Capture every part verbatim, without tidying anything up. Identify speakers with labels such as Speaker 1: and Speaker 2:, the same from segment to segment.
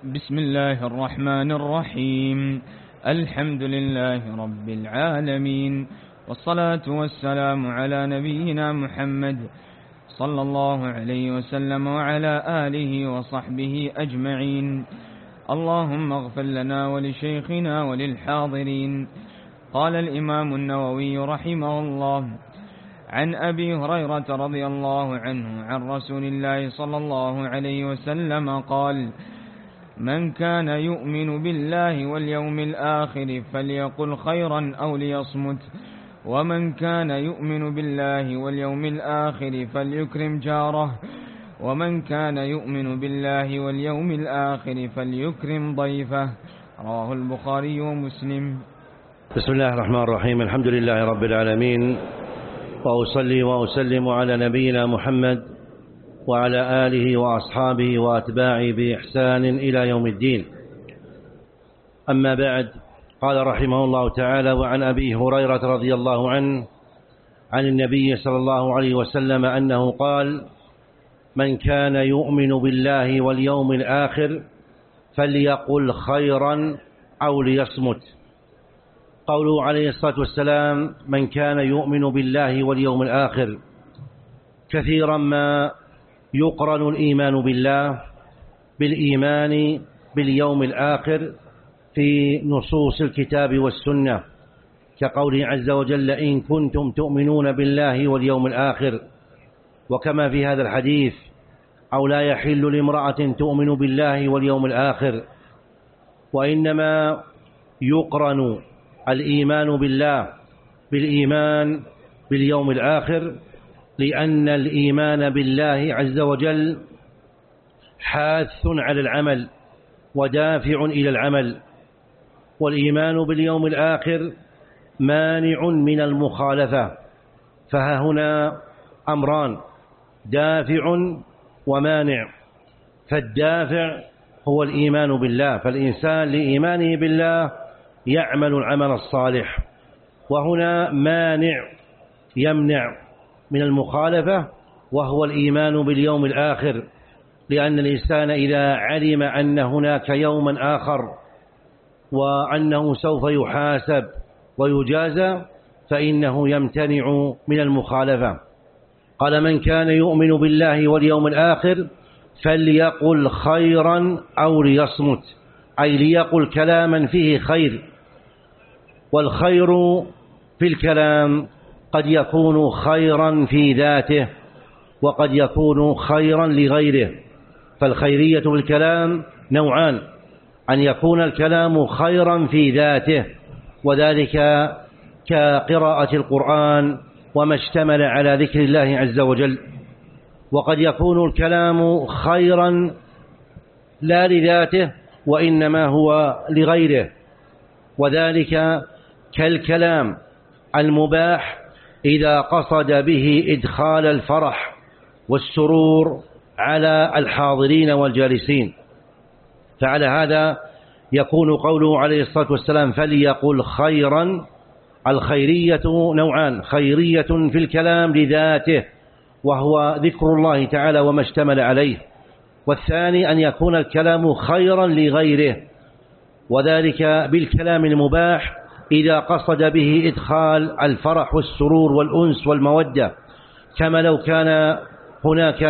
Speaker 1: بسم الله الرحمن الرحيم. الحمد لله رب العالمين، والصلاة والسلام على نبينا محمد صلى الله عليه وسلم وعلى آله وصحبه أجمعين. اللهم اغفر لنا ولشيخنا وللحاضرين. قال الإمام النووي رحمه الله: عن أبي هريرة رضي الله عنه عن رسول الله صلى الله عليه وسلم قال: من كان يؤمن بالله واليوم الآخر فليقل خيرا أو ليصمت، ومن كان يؤمن بالله واليوم الآخر فليكرم جاره، ومن كان يؤمن بالله واليوم الآخر فليكرم ضيفه. رواه البخاري ومسلم.
Speaker 2: بسم الله الرحمن الرحيم. الحمد لله رب العالمين، وأصلي وأسلم على نبينا محمد وعلى آله وأصحابه وأتباعه بإحسان إلى يوم الدين. أما بعد، قال رحمه الله تعالى: وعن أبي هريرة رضي الله عنه عن النبي صلى الله عليه وسلم أنه قال: من كان يؤمن بالله واليوم الآخر فليقل خيرا أو ليصمت. قوله عليه الصلاة والسلام: من كان يؤمن بالله واليوم الآخر، كثيرا ما يقرن الإيمان بالله بالإيمان باليوم الآخر في نصوص الكتاب والسنة، كقوله عز وجل: إن كنتم تؤمنون بالله واليوم الآخر. وكما في هذا الحديث: أو لا يحل لامرأة تؤمن بالله واليوم الآخر. وإنما يقرن الإيمان بالله بالإيمان باليوم الآخر، لأن الإيمان بالله عز وجل حاث على العمل ودافع إلى العمل، والإيمان باليوم الآخر مانع من المخالفة. فها هنا أمران: دافع ومانع. فالدافع هو الإيمان بالله، فالإنسان لإيمانه بالله يعمل العمل الصالح. وهنا مانع يمنع من المخالفة، وهو الإيمان باليوم الآخر، لأن الإنسان إذا علم أن هناك يوما آخر وأنه سوف يحاسب ويجازى فإنه يمتنع من المخالفة. قال: من كان يؤمن بالله واليوم الآخر فليقل خيرا أو ليصمت، أي ليقل كلاما فيه خير. والخير في الكلام قد يكون خيرا في ذاته، وقد يكون خيرا لغيره. فالخيرية في الكلام نوعان: أن يكون الكلام خيرا في ذاته، وذلك كقراءة القرآن وما اشتمل على ذكر الله عز وجل. وقد يكون الكلام خيرا لا لذاته وإنما هو لغيره، وذلك كالكلام المباح إذا قصد به إدخال الفرح والسرور على الحاضرين والجالسين. فعلى هذا يكون قوله عليه الصلاة والسلام: فليقل خيرا. الخيرية نوعان: خيرية في الكلام لذاته وهو ذكر الله تعالى وما اشتمل عليه، والثاني أن يكون الكلام خيرا لغيره، وذلك بالكلام المباح إذا قصد به إدخال الفرح والسرور والأنس والمودة، كما لو كان هناك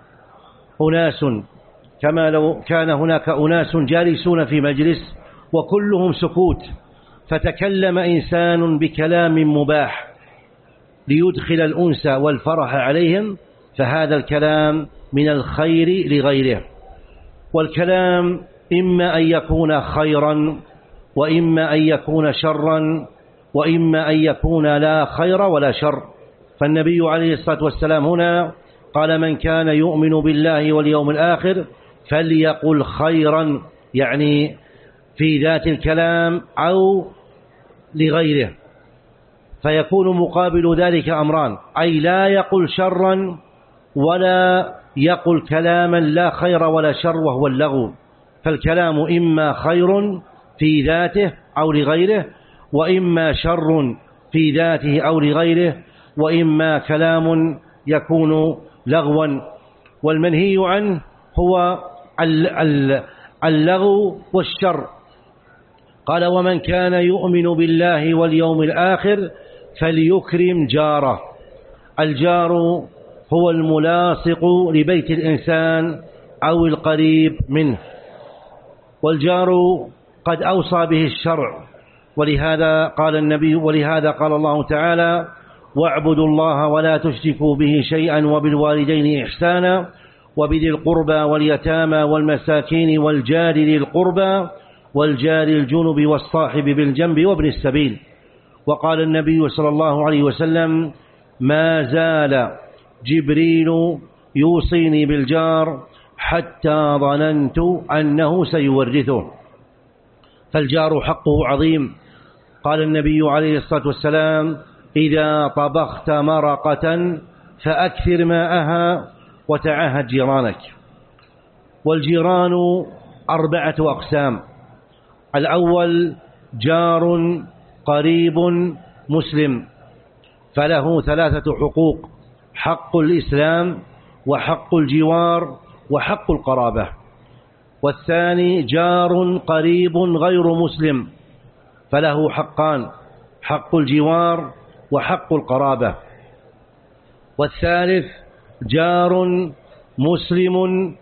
Speaker 2: أناس كما لو كان هناك أناس جالسون في مجلس وكلهم سكوت، فتكلم إنسان بكلام مباح ليدخل الأنس والفرح عليهم، فهذا الكلام من الخير لغيره. والكلام إما أن يكون خيرا، وإما أن يكون شرا، وإما أن يكون لا خير ولا شر. فالنبي عليه الصلاة والسلام هنا قال: من كان يؤمن بالله واليوم الآخر فليقل خيرا، يعني في ذات الكلام أو لغيره. فيكون مقابل ذلك أمران: أي لا يقل شرا ولا يقل كلاما لا خير ولا شر وهو اللغو. فالكلام إما خير في ذاته أو لغيره، وإما شر في ذاته أو لغيره، وإما كلام يكون لغوا. والمنهي عنه هو اللغو والشر. قال: ومن كان يؤمن بالله واليوم الآخر فليكرم جاره. الجار هو الملاصق لبيت الإنسان أو القريب منه، والجار قد أوصى به الشرع، ولهذا قال النبي ولهذا قال الله تعالى: واعبدوا الله ولا تشركوا به شيئا وبالوالدين إحسانا وبذي القربى واليتامى والمساكين والجار ذي القربى والجار الجنب والصاحب بالجنب وابن السبيل. وقال النبي صلى الله عليه وسلم: ما زال جبريل يوصيني بالجار حتى ظننت أنه سيورثه. فالجار حقه عظيم. قال النبي عليه الصلاة والسلام: إذا طبخت مرقة فأكثر ماءها وتعاهد جيرانك. والجيران أربعة أقسام: الأول جار قريب مسلم، فله ثلاثة حقوق: حق الإسلام وحق الجوار وحق القرابة. والثاني جار قريب غير مسلم، فله حقان: حق الجوار وحق القرابة. والثالث جار مسلم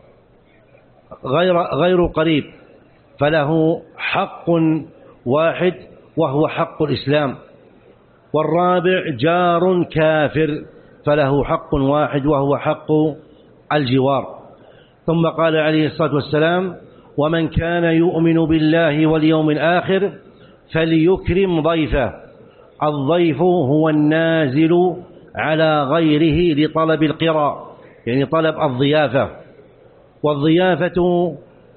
Speaker 2: غير غير قريب، فله حق واحد وهو حق الإسلام. والرابع جار كافر، فله حق واحد وهو حق الجوار. ثم قال عليه الصلاة والسلام: ومن كان يؤمن بالله واليوم الآخر فليكرم ضيفه. الضيف هو النازل على غيره لطلب القراء، يعني طلب الضيافة. والضيافة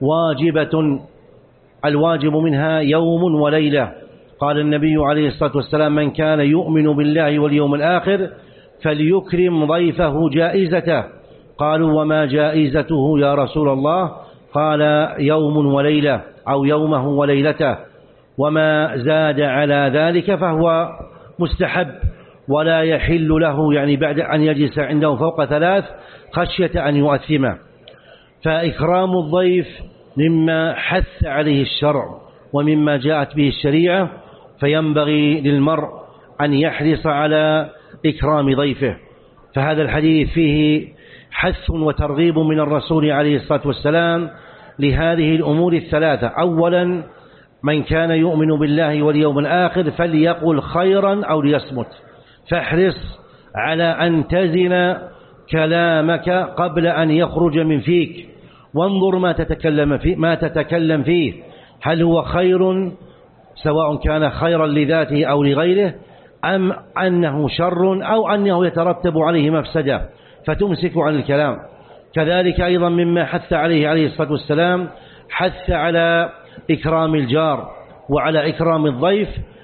Speaker 2: واجبة، الواجب منها يوم وليلة. قال النبي عليه الصلاة والسلام: من كان يؤمن بالله واليوم الآخر فليكرم ضيفه جائزته. قالوا: وما جائزته يا رسول الله؟ قال: يوم وليلة أو يومه وليلته، وما زاد على ذلك فهو مستحب، ولا يحل له يعني بعد أن يجلس عنده فوق ثلاث خشية أن يؤثمه. فإكرام الضيف مما حث عليه الشرع ومما جاءت به الشريعة، فينبغي للمرء أن يحرص على إكرام ضيفه. فهذا الحديث فيه حث وترغيب من الرسول عليه الصلاة والسلام لهذه الأمور الثلاثة: أولا من كان يؤمن بالله واليوم الآخر فليقل خيرا أو ليصمت، فاحرص على أن تزن كلامك قبل أن يخرج من فيك، وانظر ما تتكلم فيه ما تتكلم فيه هل هو خير، سواء كان خيرا لذاته أو لغيره، أم أنه شر أو أنه يترتب عليه مفسدة، فتمسك عن الكلام. كذلك أيضا مما حث عليه عليه الصلاة والسلام حث على إكرام الجار وعلى إكرام الضيف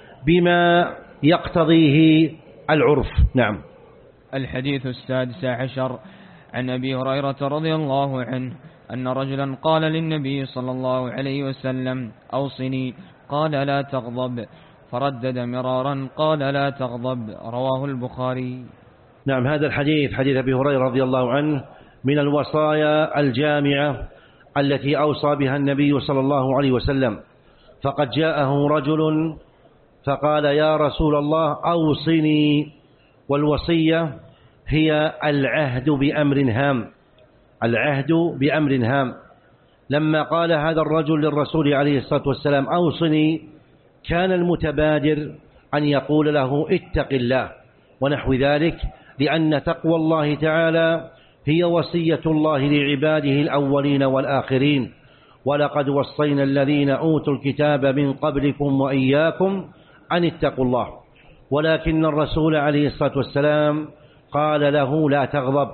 Speaker 2: بما يقتضيه العرف. نعم.
Speaker 1: الحديث السادس عشر عن أبي هريرة رضي الله عنه أن رجلا قال للنبي صلى الله عليه وسلم: أوصني. قال: لا تغضب. فردد مرارا: قال: لا تغضب. رواه البخاري.
Speaker 2: نعم. هذا الحديث حديث أبي هريرة رضي الله عنه من الوصايا الجامعة التي أوصى بها النبي صلى الله عليه وسلم. فقد جاءه رجل فقال: يا رسول الله أوصني. والوصية هي العهد بأمر هام، العهد بأمر هام. لما قال هذا الرجل للرسول عليه الصلاة والسلام: أوصني، كان المتبادر أن يقول له: اتق الله ونحو ذلك، لأن تقوى الله تعالى هي وصية الله لعباده الأولين والآخرين: ولقد وصينا الذين أوتوا الكتاب من قبلكم وإياكم أن اتقوا الله. ولكن الرسول عليه الصلاة والسلام قال له: لا تغضب.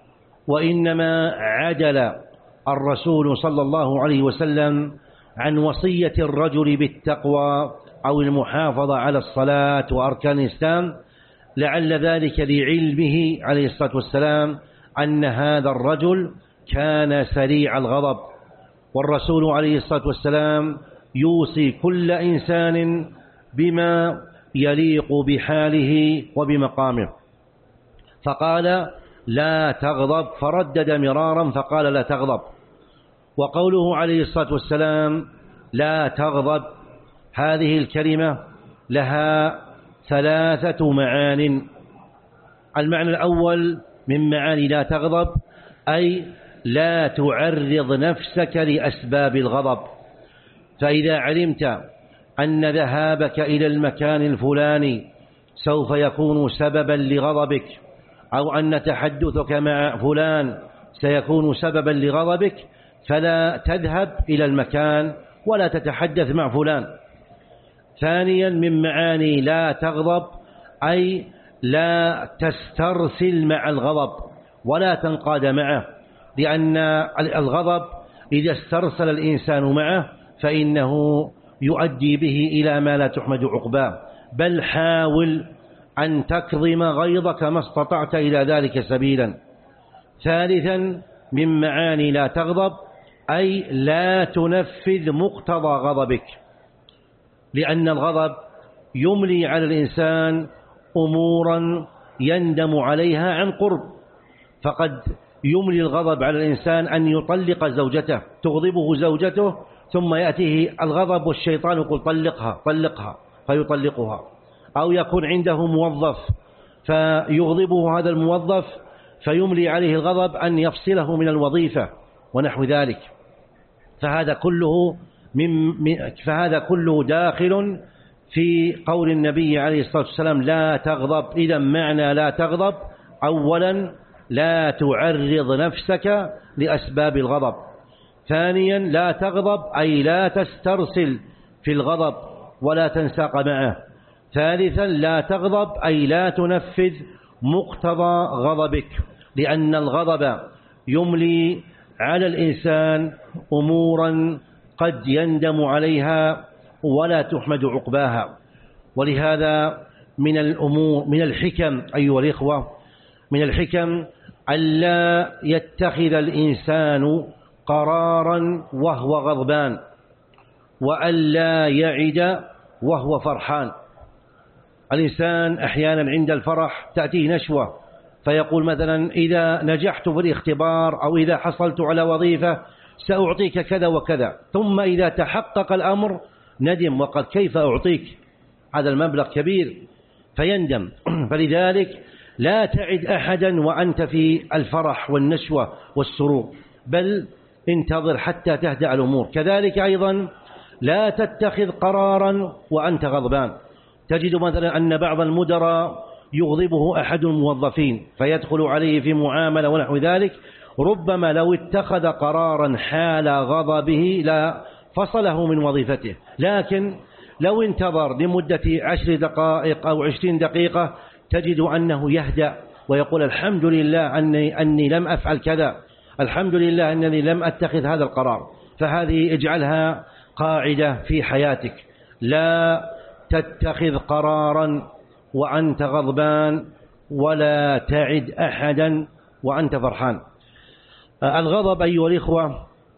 Speaker 2: وإنما عدل الرسول صلى الله عليه وسلم عن وصية الرجل بالتقوى أو المحافظة على الصلاة وأركان الإسلام، لعل ذلك لعلمه عليه الصلاة والسلام أن هذا الرجل كان سريع الغضب. والرسول عليه الصلاة والسلام يوصي كل إنسان بما يليق بحاله وبمقامه، فقال: لا تغضب، فردد مرارا فقال: لا تغضب. وقوله عليه الصلاة والسلام لا تغضب، هذه الكلمة لها ثلاثة معان. المعنى الأول من معاني لا تغضب أي لا تعرض نفسك لأسباب الغضب، فإذا علمت أن ذهابك إلى المكان الفلاني سوف يكون سببا لغضبك، أو أن تحدثك مع فلان سيكون سببا لغضبك، فلا تذهب إلى المكان ولا تتحدث مع فلان. ثانيا من معاني لا تغضب أي لا تسترسل مع الغضب ولا تنقاد معه، لأن الغضب إذا استرسل الإنسان معه فإنه يؤدي به إلى ما لا تحمد عقباه، بل حاول أن تكظم غيظك ما استطعت إلى ذلك سبيلا. ثالثا من معاني لا تغضب أي لا تنفذ مقتضى غضبك، لأن الغضب يملي على الإنسان أمورا يندم عليها عن قرب، فقد يملي الغضب على الإنسان أن يطلق زوجته، تغضبه زوجته ثم يأتيه الغضب والشيطان يقول طلقها طلقها فيطلقها، أو يكون عنده موظف فيغضبه هذا الموظف فيملي عليه الغضب أن يفصله من الوظيفة ونحو ذلك. فهذا كله من فهذا كله داخل في قول النبي عليه الصلاة والسلام لا تغضب. إذا معنى لا تغضب أولا لا تعرض نفسك لأسباب الغضب، ثانيا لا تغضب أي لا تسترسل في الغضب ولا تنساق معه، ثالثا لا تغضب أي لا تنفذ مقتضى غضبك، لأن الغضب يملي على الإنسان أمورا قد يندم عليها ولا تحمد عقباها. ولهذا من الأمور من الحكم أيها الإخوة من الحكم ألا يتخذ الإنسان قرارا وهو غضبان، وألا يعد وهو فرحان. الإنسان أحيانا عند الفرح تأتيه نشوة فيقول مثلا إذا نجحت في الاختبار أو إذا حصلت على وظيفة سأعطيك كذا وكذا، ثم إذا تحقق الأمر ندم وقال كيف أعطيك هذا المبلغ كبير فيندم. فلذلك لا تعد أحدا وأنت في الفرح والنشوة والسرور، بل انتظر حتى تهدأ الأمور. كذلك أيضا لا تتخذ قرارا وأنت غضبان. تجد مثلا أن بعض المدراء يغضبه أحد الموظفين فيدخل عليه في معاملة ونحو ذلك، ربما لو اتخذ قرارا حال غضبه لا فصله من وظيفته، لكن لو انتظر لمدة عشر دقائق أو عشرين دقيقة تجد أنه يهدأ ويقول الحمد لله أني, أني لم أفعل كذا، الحمد لله أنني لم أتخذ هذا القرار. فهذه اجعلها قاعدة في حياتك، لا تتخذ قرارا وأنت غضبان ولا تعد أحدا وأنت فرحان. الغضب أيها الإخوة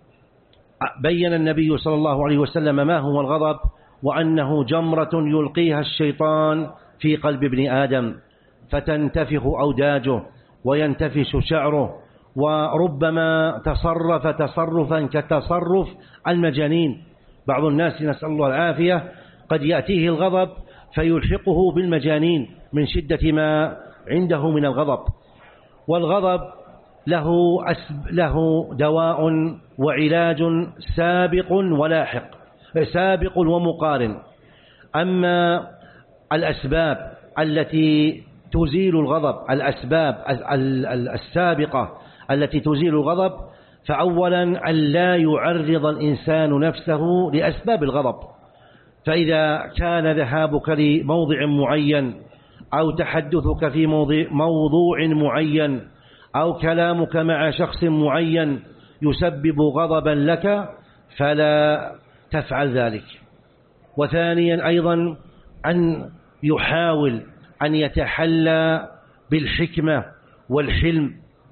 Speaker 2: بين النبي صلى الله عليه وسلم ما هو الغضب، وأنه جمرة يلقيها الشيطان في قلب ابن آدم فتنتفخ أوداجه وينتفش شعره، وربما تصرف تصرفا كتصرف المجانين. بعض الناس نسأل الله العافية قد يأتيه الغضب فيلحقه بالمجانين من شدة ما عنده من الغضب. والغضب له, أسب له دواء وعلاج سابق ولاحق، سابق ومقارن. أما الأسباب التي تزيل الغضب، الأسباب السابقة التي تزيل الغضب، فأولا أن لا يعرض الإنسان نفسه لأسباب الغضب. فإذا كان ذهابك لموضع معين أو تحدثك في موضوع معين أو كلامك مع شخص معين يسبب غضبا لك فلا تفعل ذلك. وثانيا أيضا أن يحاول أن يتحلى بالحكمة والحلم.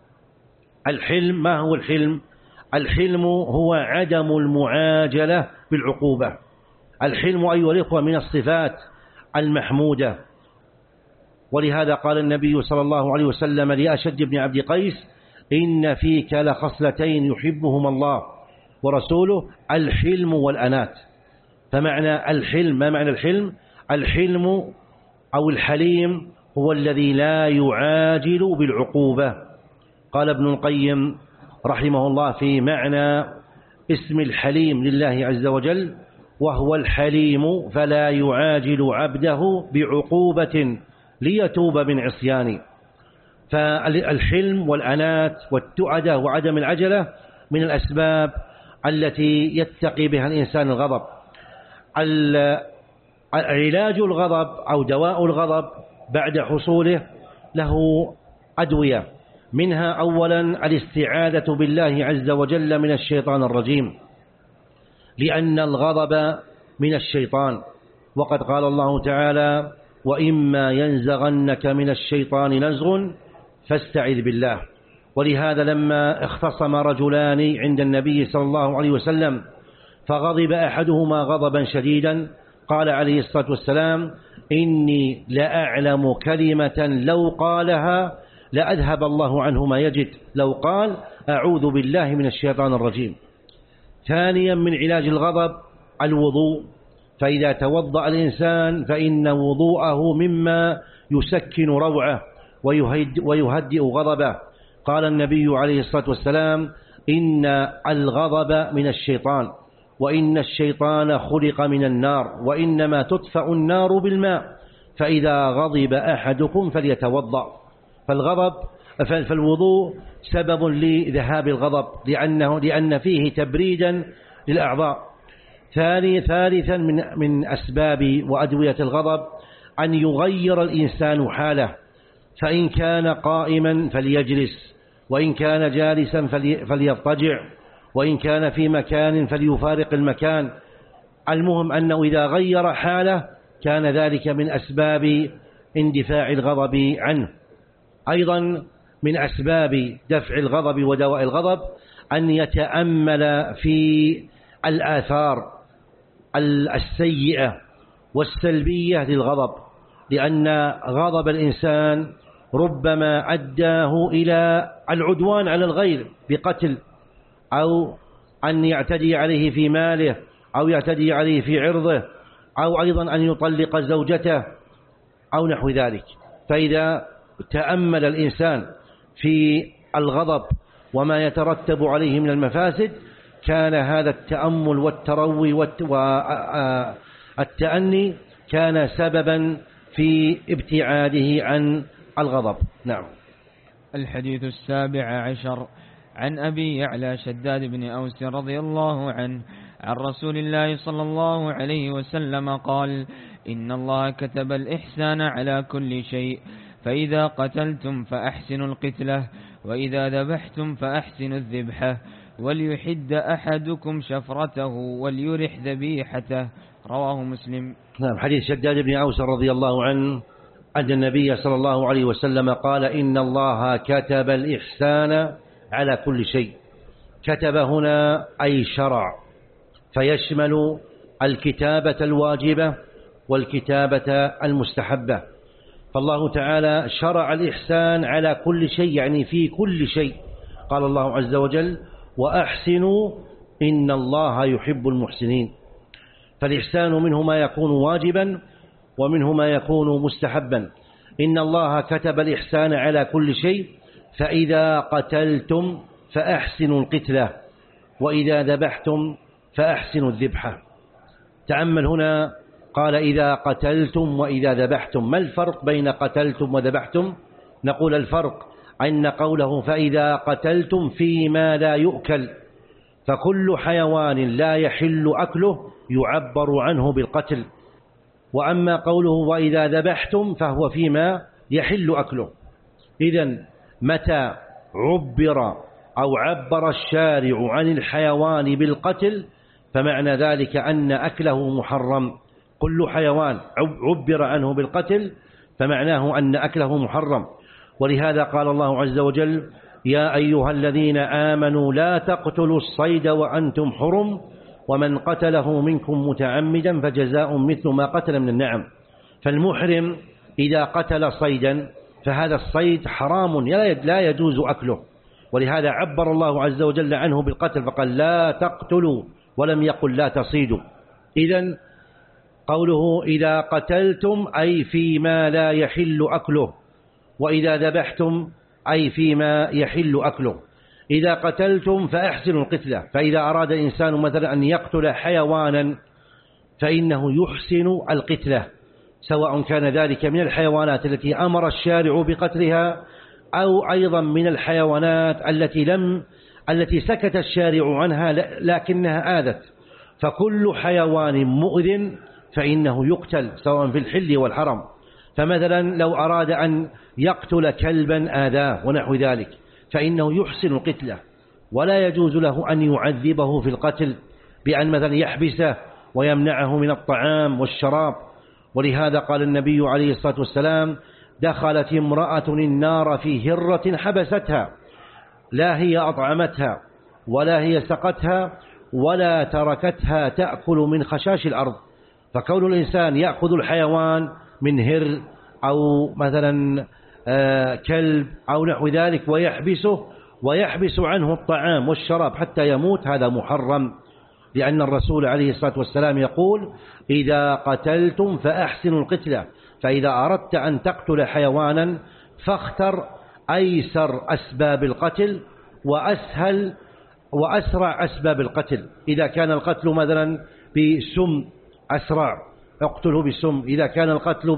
Speaker 2: الحلم ما هو الحلم؟ الحلم هو عدم المعاجلة بالعقوبة. الحلم أيها الإخوة من الصفات المحمودة، ولهذا قال النبي صلى الله عليه وسلم لأشج بن عبد قيس إن فيك لخصلتين يحبهما الله ورسوله الحلم والأنات. فمعنى الحلم، ما معنى الحلم؟ الحلم أو الحليم هو الذي لا يعاجل بالعقوبة. قال ابن القيم رحمه الله في معنى اسم الحليم لله عز وجل: وهو الحليم فلا يعاجل عبده بعقوبة ليتوب من عصيانه. فالحلم والأنات والتعدة وعدم العجلة من الأسباب التي يتقي بها الإنسان الغضب. علاج الغضب أو دواء الغضب بعد حصوله له أدوية، منها أولا الاستعاذة بالله عز وجل من الشيطان الرجيم، لأن الغضب من الشيطان، وقد قال الله تعالى: وإما ينزغنك من الشيطان نزغ فاستعذ بالله. ولهذا لما اختصم رجلان عند النبي صلى الله عليه وسلم فغضب أحدهما غضبا شديدا، قال عليه الصلاة والسلام: إني لأعلم كلمة لو قالها لأذهب الله عنه ما يجد، لو قال: أعوذ بالله من الشيطان الرجيم. ثانيا من علاج الغضب الوضوء، فإذا توضأ الإنسان فإن وضوءه مما يسكن روعه ويهدئ غضبه. قال النبي عليه الصلاة والسلام: إن الغضب من الشيطان، وإن الشيطان خلق من النار، وإنما تطفأ النار بالماء، فإذا غضب أحدكم فليتوضأ. فالغضب فالوضوء سبب لذهاب الغضب، لأنه لأن فيه تبريدا للأعضاء. ثاني ثالثا من من أسباب وأدوية الغضب أن يغير الإنسان حاله، فإن كان قائما فليجلس، وإن كان جالسا فليضطجع، وإن كان في مكان فليفارق المكان. المهم أنه إذا غير حاله كان ذلك من أسباب اندفاع الغضب عنه. أيضا من أسباب دفع الغضب ودواء الغضب أن يتأمل في الآثار السيئة والسلبية للغضب، لأن غضب الإنسان ربما أداه إلى العدوان على الغير بقتل، أو أن يعتدي عليه في ماله، أو يعتدي عليه في عرضه، أو أيضا أن يطلق زوجته أو نحو ذلك. فإذا تأمل الإنسان في الغضب وما يترتب عليه من المفاسد كان هذا التأمل والتروي والتأني كان سببا في ابتعاده عن الغضب. نعم.
Speaker 1: الحديث السابع عشر عن أبي يعلى شداد بن أوس رضي الله عنه عن رسول الله صلى الله عليه وسلم قال: إن الله كتب الإحسان على كل شيء، فإذا قتلتم فأحسنوا القتلة، وإذا ذبحتم فأحسنوا الذبحة، وليحد أحدكم شفرته وليرح ذبيحته. رواه مسلم.
Speaker 2: نعم. حديث شداد بن أوس رضي الله عنه أن النبي صلى الله عليه وسلم قال: إن الله كتب الإحسان على كل شيء. كتب هنا أي شرع، فيشمل الكتابة الواجبة والكتابة المستحبة. فالله تعالى شرع الإحسان على كل شيء، يعني في كل شيء. قال الله عز وجل: وأحسنوا إن الله يحب المحسنين. فالإحسان منه ما يكون واجبا ومنه ما يكون مستحبا. إن الله كتب الإحسان على كل شيء، فإذا قتلتم فأحسنوا القتلة، وإذا ذبحتم فأحسنوا الذبحة. تأمل هنا، قال: إذا قتلتم وإذا ذبحتم. ما الفرق بين قتلتم وذبحتم؟ نقول الفرق أن قوله فإذا قتلتم فيما لا يؤكل، فكل حيوان لا يحل أكله يعبر عنه بالقتل. وأما قوله وإذا ذبحتم فهو فيما يحل أكله. إذن متى عبر أو عبر الشارع عن الحيوان بالقتل فمعنى ذلك أن أكله محرم. كل حيوان عبر عنه بالقتل فمعناه أن أكله محرم. ولهذا قال الله عز وجل: يا أيها الذين آمنوا لا تقتلوا الصيد وأنتم حرم، ومن قتله منكم متعمدا فجزاء مثل ما قتل من النعم. فالمحرم إذا قتل صيدا فهذا الصيد حرام لا يجوز أكله، ولهذا عبر الله عز وجل عنه بالقتل فقال لا تقتلوا ولم يقل لا تصيدوا. إذن قوله إذا قتلتم أي فيما لا يحل أكله، وإذا ذبحتم أي فيما يحل أكله. إذا قتلتم فأحسنوا القتلة، فإذا أراد الإنسان مثلا أن يقتل حيوانا فإنه يحسن القتلة، سواء كان ذلك من الحيوانات التي أمر الشارع بقتلها أو أيضا من الحيوانات التي لم التي سكت الشارع عنها لكنها آذت. فكل حيوان مؤذ فإنه يقتل سواء في الحل والحرم. فمثلا لو أراد أن يقتل كلبا آذاه ونحو ذلك فإنه يحسن القتلة، ولا يجوز له أن يعذبه في القتل بأن مثلا يحبسه ويمنعه من الطعام والشراب. ولهذا قال النبي عليه الصلاة والسلام دخلت امرأة النار في هرة حبستها، لا هي أطعمتها ولا هي سقتها ولا تركتها تأكل من خشاش الأرض. فكون الإنسان يأخذ الحيوان من هر أو مثلا كلب أو نحو ذلك ويحبسه ويحبس عنه الطعام والشراب حتى يموت، هذا محرم، لأن الرسول عليه الصلاة والسلام يقول إذا قتلتم فأحسنوا القتلة. فإذا أردت أن تقتل حيوانا فاختر أيسر أسباب القتل وأسهل وأسرع أسباب القتل. إذا كان القتل مثلا بسم أسرع اقتله بسم، إذا كان القتل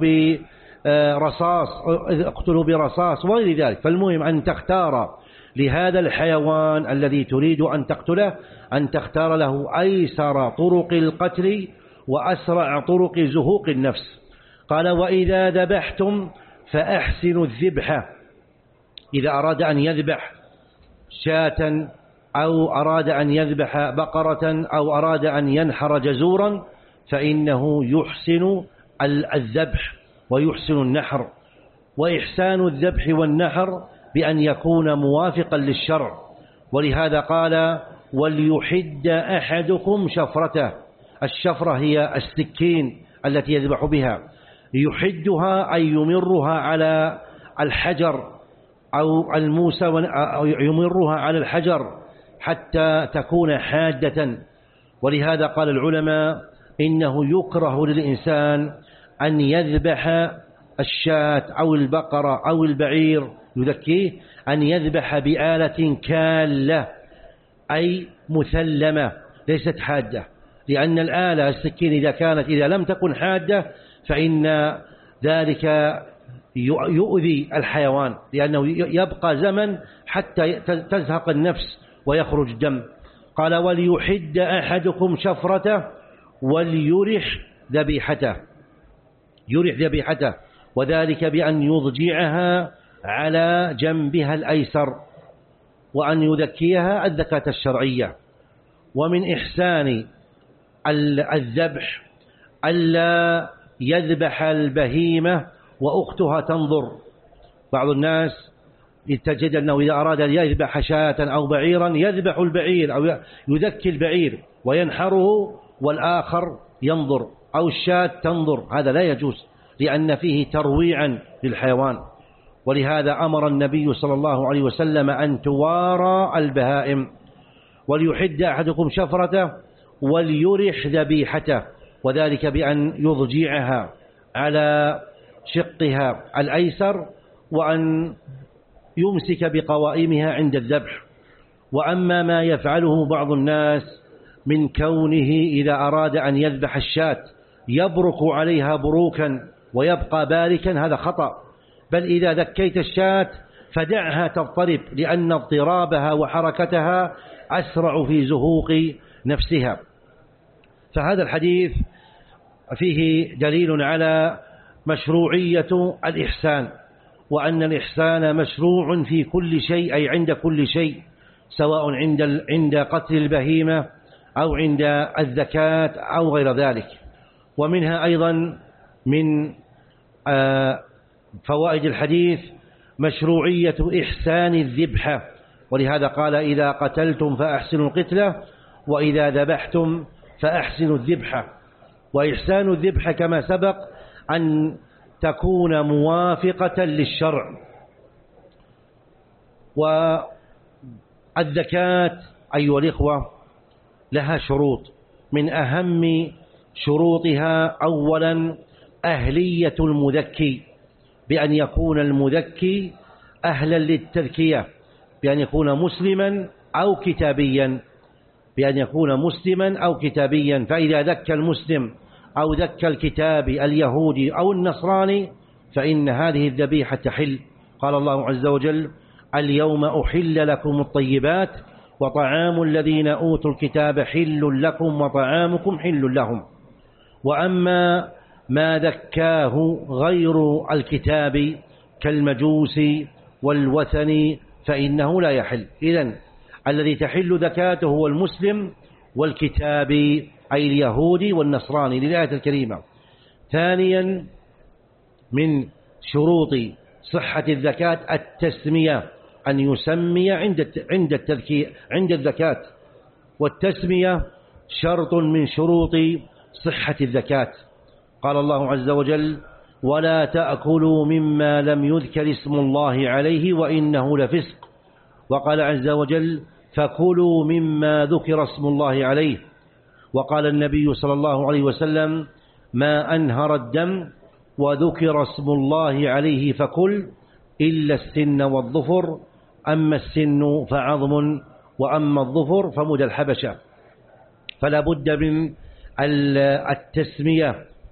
Speaker 2: برصاص اقتله برصاص وغير ذلك. فالمهم أن تختار لهذا الحيوان الذي تريد أن تقتله أن تختار له أيسر طرق القتل وأسرع طرق زهوق النفس. قال وإذا ذبحتم فأحسنوا الذبح، إذا أراد أن يذبح شاة أو أراد أن يذبح بقرة أو أراد أن ينحر جزورا فإنه يحسن الذبح ويحسن النحر. وإحسان الذبح والنحر بأن يكون موافقا للشرع. ولهذا قال وليحد أحدكم شفرته. الشفرة هي السكين التي يذبح بها، يحدها أي يمرها على الحجر أو الموسى أو يمرها على الحجر حتى تكون حادة. ولهذا قال العلماء إنه يكره للإنسان أن يذبح الشاة أو البقرة أو البعير يذكيه أن يذبح بآلة كالة أي مثلمة ليست حادة، لأن الآلة السكين إذا كانت إذا لم تكن حادة فإن ذلك يؤذي الحيوان، لأنه يبقى زمن حتى تزهق النفس ويخرج دم. قال وليحد أحدكم شفرته وليرح ذبيحته، يرح ذبيحته، وذلك بأن يضجعها على جنبها الأيسر وأن يذكيها الذكاة الشرعية. ومن إحسان الذبح ألا يذبح البهيمة وأختها تنظر. بعض الناس تجد أنه إذا أراد أن يذبح شاة أو بعيرا يذبح البعير أو يذكي البعير وينحره والآخر ينظر أو الشاة تنظر، هذا لا يجوز لأن فيه ترويعا للحيوان. ولهذا أمر النبي صلى الله عليه وسلم أن توارى البهائم. وليحد أحدكم شفرته وليرح ذبيحته، وذلك بأن يضجعها على شقها الأيسر وأن يمسك بقوائمها عند الذبح. وأما ما يفعله بعض الناس من كونه إذا أراد أن يذبح الشاة يبرك عليها بروكا ويبقى باركا، هذا خطأ. بل إذا ذكيت الشاة فدعها تضطرب، لأن اضطرابها وحركتها أسرع في زهوق نفسها. فهذا الحديث فيه دليل على مشروعية الإحسان، وأن الإحسان مشروع في كل شيء أي عند كل شيء، سواء عند عند قتل البهيمة أو عند الزكاة أو غير ذلك. ومنها أيضا من فوائد الحديث مشروعية إحسان الذبح، ولهذا قال إذا قتلتم فأحسنوا القتلة وإذا ذبحتم فأحسنوا الذبح. وإحسان الذبح كما سبق أن تكون موافقة للشرع. الزكاة أيها الإخوة لها شروط، من أهم شروطها أولا أهلية المذكي، بأن يكون المذكي أهلا للتذكية، بأن يكون مسلما أو كتابيا، بأن يكون مسلما أو كتابيا. فإذا ذكى المسلم أو ذكى الكتابي اليهودي أو النصراني فإن هذه الذبيحة تحل. قال الله عز وجل: اليوم أحل لكم الطيبات وطعام الذين أوتوا الكتاب حل لكم وطعامكم حل لهم. وأما ما ذكاه غير الكتاب كالمجوس والوثني فإنه لا يحل. إذن الذي تحل زكاته هو المسلم والكتابي أي اليهودي والنصراني للآية الكريمة. ثانيا من شروط صحة الزكاة التسمية، أن يسمي عند عند التذكية عند الزكاة، والتسمية شرط من شروط صحة الزكاة. قال الله عز وجل: ولا تأكلوا مما لم يذكر اسم الله عليه وإنه لفسق. وقال عز وجل: فكلوا مما ذكر اسم الله عليه. وقال النبي صلى الله عليه وسلم: ما أنهر الدم وذكر اسم الله عليه فكل إلا السن والظفر، أما السن فعظم وأما الظفر فمدى الحبشة. فلا بد من التسمية،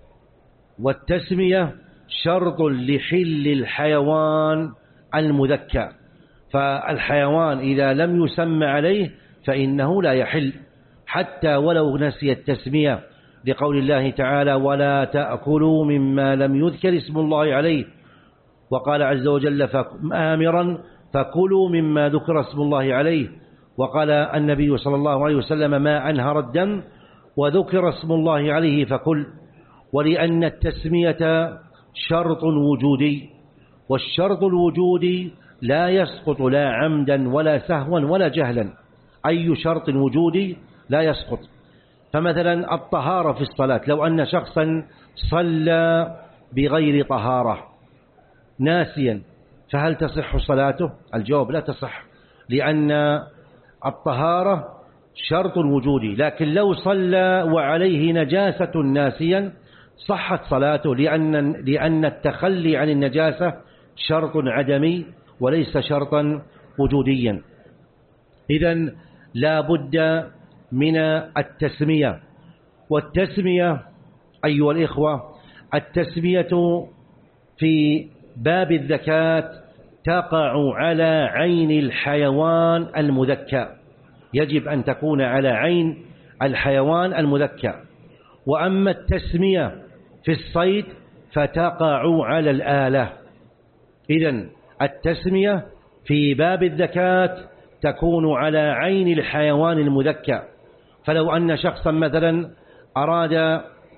Speaker 2: والتسمية شرط لحل الحيوان المذكى، فالحيوان إذا لم يسمى عليه فإنه لا يحل حتى ولو نسي التسمية، لقول الله تعالى: ولا تأكلوا مما لم يذكر اسم الله عليه. وقال عز وجل آمرا: فكلوا مما ذكر اسم الله عليه. وقال النبي صلى الله عليه وسلم: ما أنهر الدم وذكر اسم الله عليه فكل. ولأن التسمية شرط وجودي، والشرط الوجودي لا يسقط لا عمدا ولا سهوا ولا جهلا، أي شرط وجودي لا يسقط. فمثلا الطهارة في الصلاة، لو أن شخصا صلى بغير طهارة ناسيا فهل تصح صلاته؟ الجواب: لا تصح، لأن الطهارة شرط وجودي. لكن لو صلى وعليه نجاسة ناسيا صحت صلاته، لأن لأن التخلي عن النجاسة شرط عدمي وليس شرطا وجوديا. إذن لا بد من التسمية. والتسمية أيها الإخوة، التسمية في باب الزكاة تقع على عين الحيوان المذكى، يجب أن تكون على عين الحيوان المذكى. وأما التسمية في الصيد فتقع على الآلة. إذن التسمية في باب الزكاة تكون على عين الحيوان المذكى. فلو أن شخصا مثلا أراد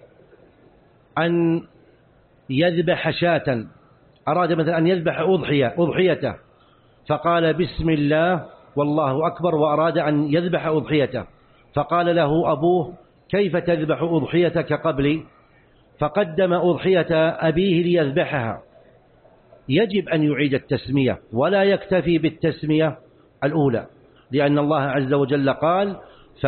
Speaker 2: أن يذبح شاة، أراد مثلا أن يذبح أضحية أضحيته فقال بسم الله والله أكبر وأراد أن يذبح أضحيته، فقال له أبوه: كيف تذبح أضحيتك قبلي؟ فقدم أضحية أبيه ليذبحها. يجب أن يعيد التسمية ولا يكتفي بالتسمية الأولى، لأن الله عز وجل قال: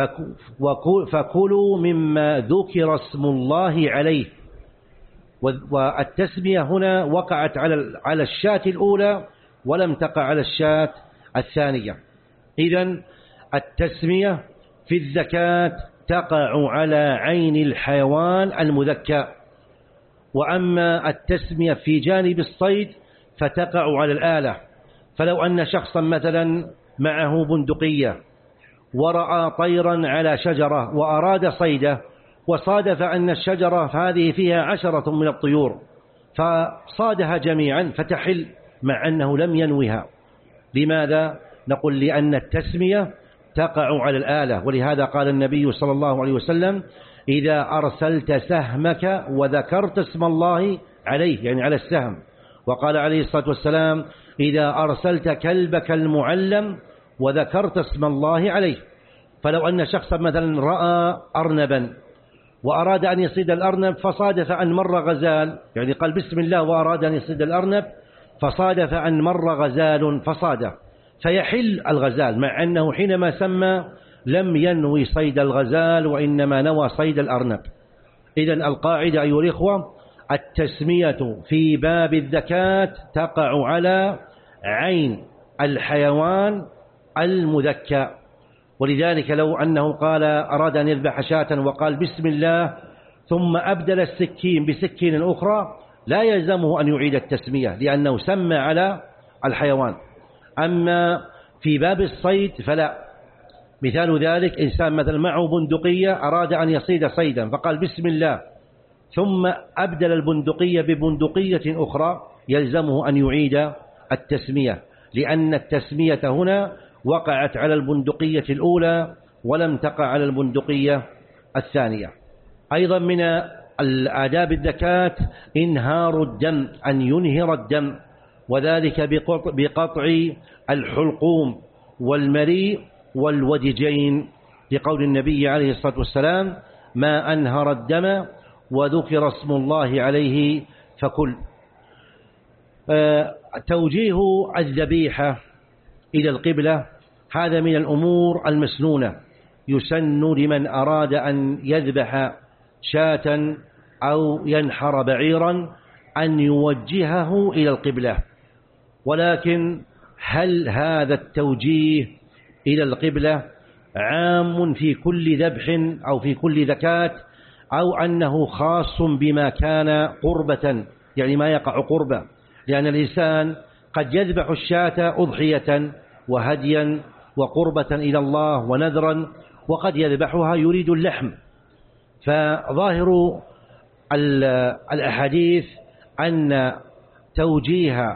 Speaker 2: فكلوا مما ذكر اسم الله عليه. والتسمية هنا وقعت على الشاة الأولى ولم تقع على الشاة الثانية. إذن التسمية في الزكاة تقع على عين الحيوان المذكى. وأما التسمية في جانب الصيد فتقع على الآلة. فلو أن شخصا مثلا معه بندقية ورأى طيرا على شجرة وأراد صيده، وصادف أن الشجرة هذه فيها عشرة من الطيور فصادها جميعا فتحل مع أنه لم ينوها. لماذا؟ نقول: لأن التسمية تقع على الآلة. ولهذا قال النبي صلى الله عليه وسلم: إذا أرسلت سهمك وذكرت اسم الله عليه، يعني على السهم. وقال عليه الصلاة والسلام: إذا أرسلت كلبك المعلم وذكرت اسم الله عليه. فلو أن شخصا مثلا رأى أرنبا وأراد أن يصيد الأرنب فصادف أن مر غزال، يعني قال بسم الله وأراد أن يصيد الأرنب فصادف أن مر غزال فصاده، فيحل الغزال، مع أنه حينما سمى لم ينوي صيد الغزال وإنما نوى صيد الأرنب. إذن القاعدة أيها الإخوة: التسمية في باب الزكاة تقع على عين الحيوان المذكى. ولذلك لو أنه قال أراد أن يذبح شاة وقال بسم الله ثم أبدل السكين بسكين أخرى لا يلزمه أن يعيد التسمية، لأنه سمى على الحيوان. أما في باب الصيد فلا. مثال ذلك: إنسان مثلا معه بندقية أراد أن يصيد صيدا فقال بسم الله ثم أبدل البندقية ببندقية أخرى، يلزمه أن يعيد التسمية، لأن التسمية هنا وقعت على البندقية الأولى ولم تقع على البندقية الثانية. أيضا من الآداب الزكاة إنهار الدم، أن ينهر الدم، وذلك بقطع الحلقوم والمريء والودجين، لقول النبي عليه الصلاة والسلام: ما أنهر الدم وذكر اسم الله عليه فكل. توجيه الذبيحة إلى القبلة هذا من الأمور المسنونة، يسن لمن أراد أن يذبح شاة أو ينحر بعيرا أن يوجهه إلى القبلة. ولكن هل هذا التوجيه إلى القبلة عام في كل ذبح أو في كل زكاة، أو أنه خاص بما كان قربة، يعني ما يقع قربة؟ لأن الإنسان قد يذبح الشاة أضحية وهديا وقربة إلى الله ونذرا، وقد يذبحها يريد اللحم. فظاهر الأحاديث أن توجيه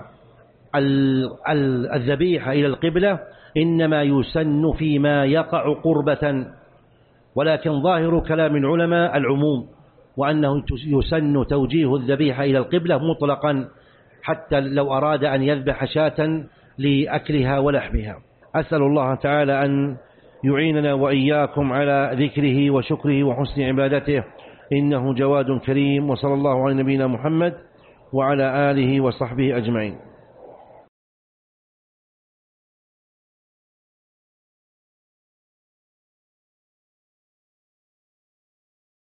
Speaker 2: الذبيحة إلى القبلة إنما يسن فيما يقع قربة، ولكن ظاهر كلام العلماء العموم، وأنه يسن توجيه الذبيحة إلى القبلة مطلقا، حتى لو أراد أن يذبح شاة لأكلها ولحمها. أسأل الله تعالى أن يعيننا وإياكم على ذكره وشكره وحسن عبادته، إنه جواد كريم. وصلى الله على نبينا محمد وعلى آله وصحبه أجمعين.